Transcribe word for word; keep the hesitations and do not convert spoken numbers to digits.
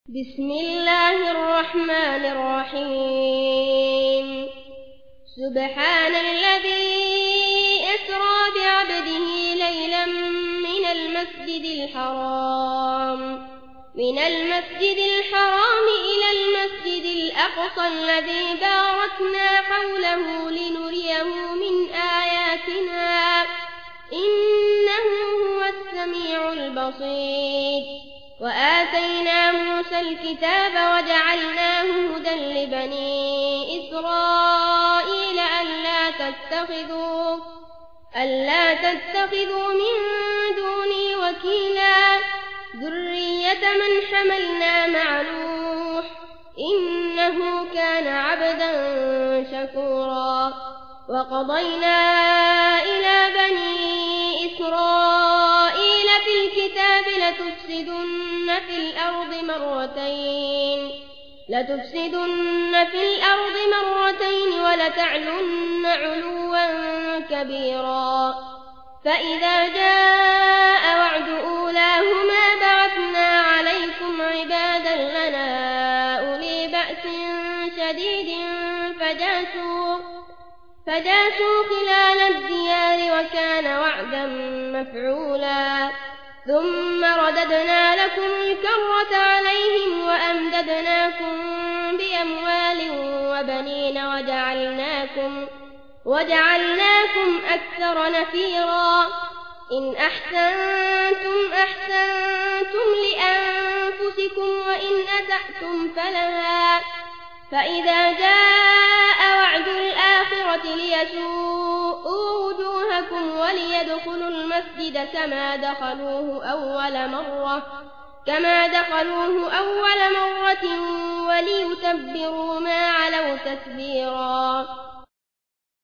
بسم الله الرحمن الرحيم سبحان الذي أسرى بعبده ليلا من المسجد الحرام من المسجد الحرام إلى المسجد الأقصى الذي باركنا حوله لنريه من آياتنا إنه هو السميع البصير وآتينا موسى الكتاب وجعلناه هدى لبني إسرائيل ألا تتخذوا ألا تتخذوا من دوني وكيلا ذرية من حملنا مع نوح إنه كان عبدا شكورا وقضينا إلى بني إسرائيل في الكتاب لتفسدن في الأرض مرتين لتفسدن في الأرض مرتين ولتعلن علوا كبيرا فإذا جاء وعد أولاهما بعثنا عليكم عبادا لنا أولي بأس شديد فجاسوا فجاسوا خلال الديار وكان وعدا مفعولا ثم رددنا لكم الكرة عليهم وأمددناكم بأموال وبنين وجعلناكم, وجعلناكم أكثر نفيرا إن أحسنتم أحسنتم لأنفسكم وإن أسأتم فلها فإذا جاء وعد الآخرة ليسوءوا وجوهكم وليدخلوا المسجد كما دخلوه أول مرة كما دخلوه أول مرة وليتبروا ما علوا تتبيرا